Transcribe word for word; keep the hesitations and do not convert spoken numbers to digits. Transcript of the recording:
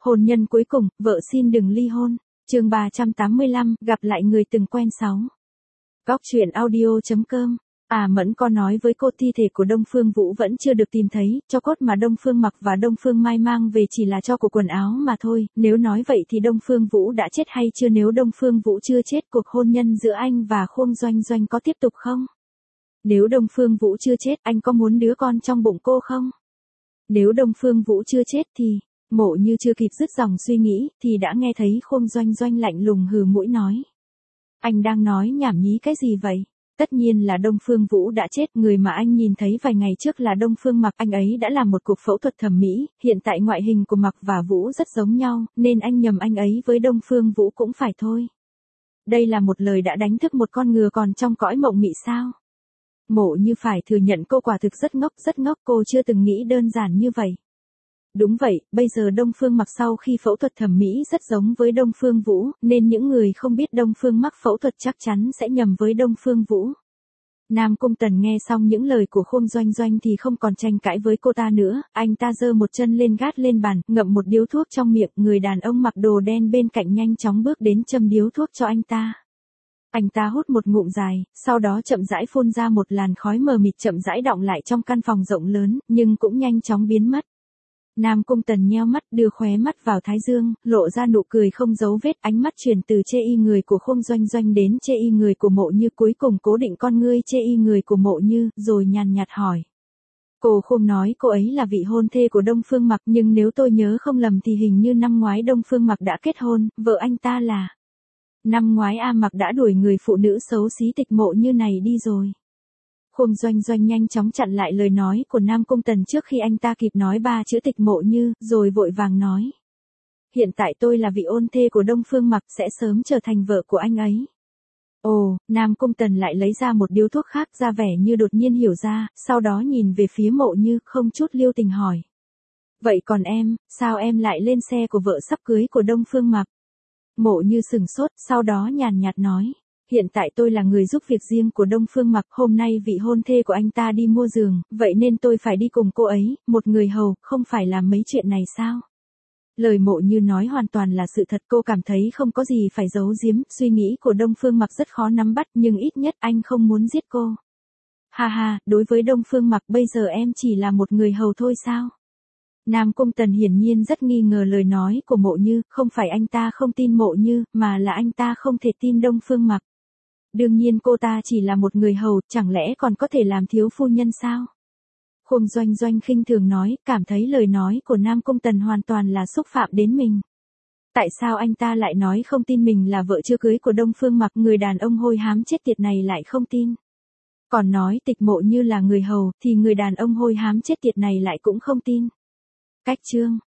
Hôn nhân cuối cùng, vợ xin đừng ly hôn. Chương ba trăm tám mươi lăm, gặp lại người từng quen sáu. Góc truyện audio chấm com. À Mẫn có nói với cô thi thể của Đông Phương Vũ vẫn chưa được tìm thấy, cho cốt mà Đông Phương Mặc và Đông Phương Mai mang về chỉ là cho của quần áo mà thôi, nếu nói vậy thì Đông Phương Vũ đã chết hay chưa? Nếu Đông Phương Vũ chưa chết, cuộc hôn nhân giữa anh và Khương Doanh Doanh có tiếp tục không? Nếu Đông Phương Vũ chưa chết, anh có muốn đứa con trong bụng cô không? Nếu Đông Phương Vũ chưa chết thì, Mộ Như chưa kịp dứt dòng suy nghĩ, thì đã nghe thấy Khương Doanh Doanh lạnh lùng hừ mũi nói. Anh đang nói nhảm nhí cái gì vậy? Tất nhiên là Đông Phương Vũ đã chết, người mà anh nhìn thấy vài ngày trước là Đông Phương Mặc, anh ấy đã làm một cuộc phẫu thuật thẩm mỹ, hiện tại ngoại hình của Mặc và Vũ rất giống nhau, nên anh nhầm anh ấy với Đông Phương Vũ cũng phải thôi. Đây là một lời đã đánh thức một con ngựa còn trong cõi mộng mị sao? Mộ Như phải thừa nhận cô quả thực rất ngốc, rất ngốc, cô chưa từng nghĩ đơn giản như vậy. Đúng vậy, bây giờ Đông Phương Mặc sau khi phẫu thuật thẩm mỹ rất giống với Đông Phương Vũ, nên những người không biết Đông Phương Mặc phẫu thuật chắc chắn sẽ nhầm với Đông Phương Vũ. Nam Cung Tần nghe xong những lời của Khương Doanh Doanh thì không còn tranh cãi với cô ta nữa, anh ta giơ một chân lên gác lên bàn, ngậm một điếu thuốc trong miệng, người đàn ông mặc đồ đen bên cạnh nhanh chóng bước đến châm điếu thuốc cho anh ta. Anh ta hút một ngụm dài, sau đó chậm rãi phun ra một làn khói mờ mịt chậm rãi đọng lại trong căn phòng rộng lớn, nhưng cũng nhanh chóng biến mất. Nam Cung Tần nheo mắt, đưa khóe mắt vào thái dương, lộ ra nụ cười không giấu vết, ánh mắt chuyển từ chê y người của Khương Doanh Doanh đến chê y người của Mộ Như, cuối cùng cố định con ngươi chê y người của Mộ Như, rồi nhàn nhạt hỏi. Cô Khương nói cô ấy là vị hôn thê của Đông Phương Mặc, nhưng nếu tôi nhớ không lầm thì hình như năm ngoái Đông Phương Mặc đã kết hôn, vợ anh ta là... Năm ngoái A Mặc đã đuổi người phụ nữ xấu xí Tịch Mộ Như này đi rồi. Khương Doanh Doanh nhanh chóng chặn lại lời nói của Nam Cung Tần trước khi anh ta kịp nói ba chữ Tịch Mộ Như, rồi vội vàng nói. Hiện tại tôi là vị ôn thê của Đông Phương Mặc, sẽ sớm trở thành vợ của anh ấy. Ồ, Nam Cung Tần lại lấy ra một điếu thuốc khác, ra vẻ như đột nhiên hiểu ra, sau đó nhìn về phía Mộ Như, không chút lưu tình hỏi. Vậy còn em, sao em lại lên xe của vợ sắp cưới của Đông Phương Mặc? Mộ Như sừng sốt, sau đó nhàn nhạt nói. Hiện tại tôi là người giúp việc riêng của Đông Phương Mặc, hôm nay vị hôn thê của anh ta đi mua giường, vậy nên tôi phải đi cùng cô ấy, một người hầu, không phải làm mấy chuyện này sao? Lời Mộ Như nói hoàn toàn là sự thật, cô cảm thấy không có gì phải giấu giếm, suy nghĩ của Đông Phương Mặc rất khó nắm bắt, nhưng ít nhất anh không muốn giết cô. Ha ha, đối với Đông Phương Mặc bây giờ em chỉ là một người hầu thôi sao? Nam Cung Tần hiển nhiên rất nghi ngờ lời nói của Mộ Như, không phải anh ta không tin Mộ Như, mà là anh ta không thể tin Đông Phương Mặc. Đương nhiên cô ta chỉ là một người hầu, chẳng lẽ còn có thể làm thiếu phu nhân sao? Khương Doanh Doanh khinh thường nói, cảm thấy lời nói của Nam Cung Tần hoàn toàn là xúc phạm đến mình. Tại sao anh ta lại nói không tin mình là vợ chưa cưới của Đông Phương Mặc, người đàn ông hôi hám chết tiệt này lại không tin? Còn nói Tịch Mộ Như là người hầu, thì người đàn ông hôi hám chết tiệt này lại cũng không tin. Cách chương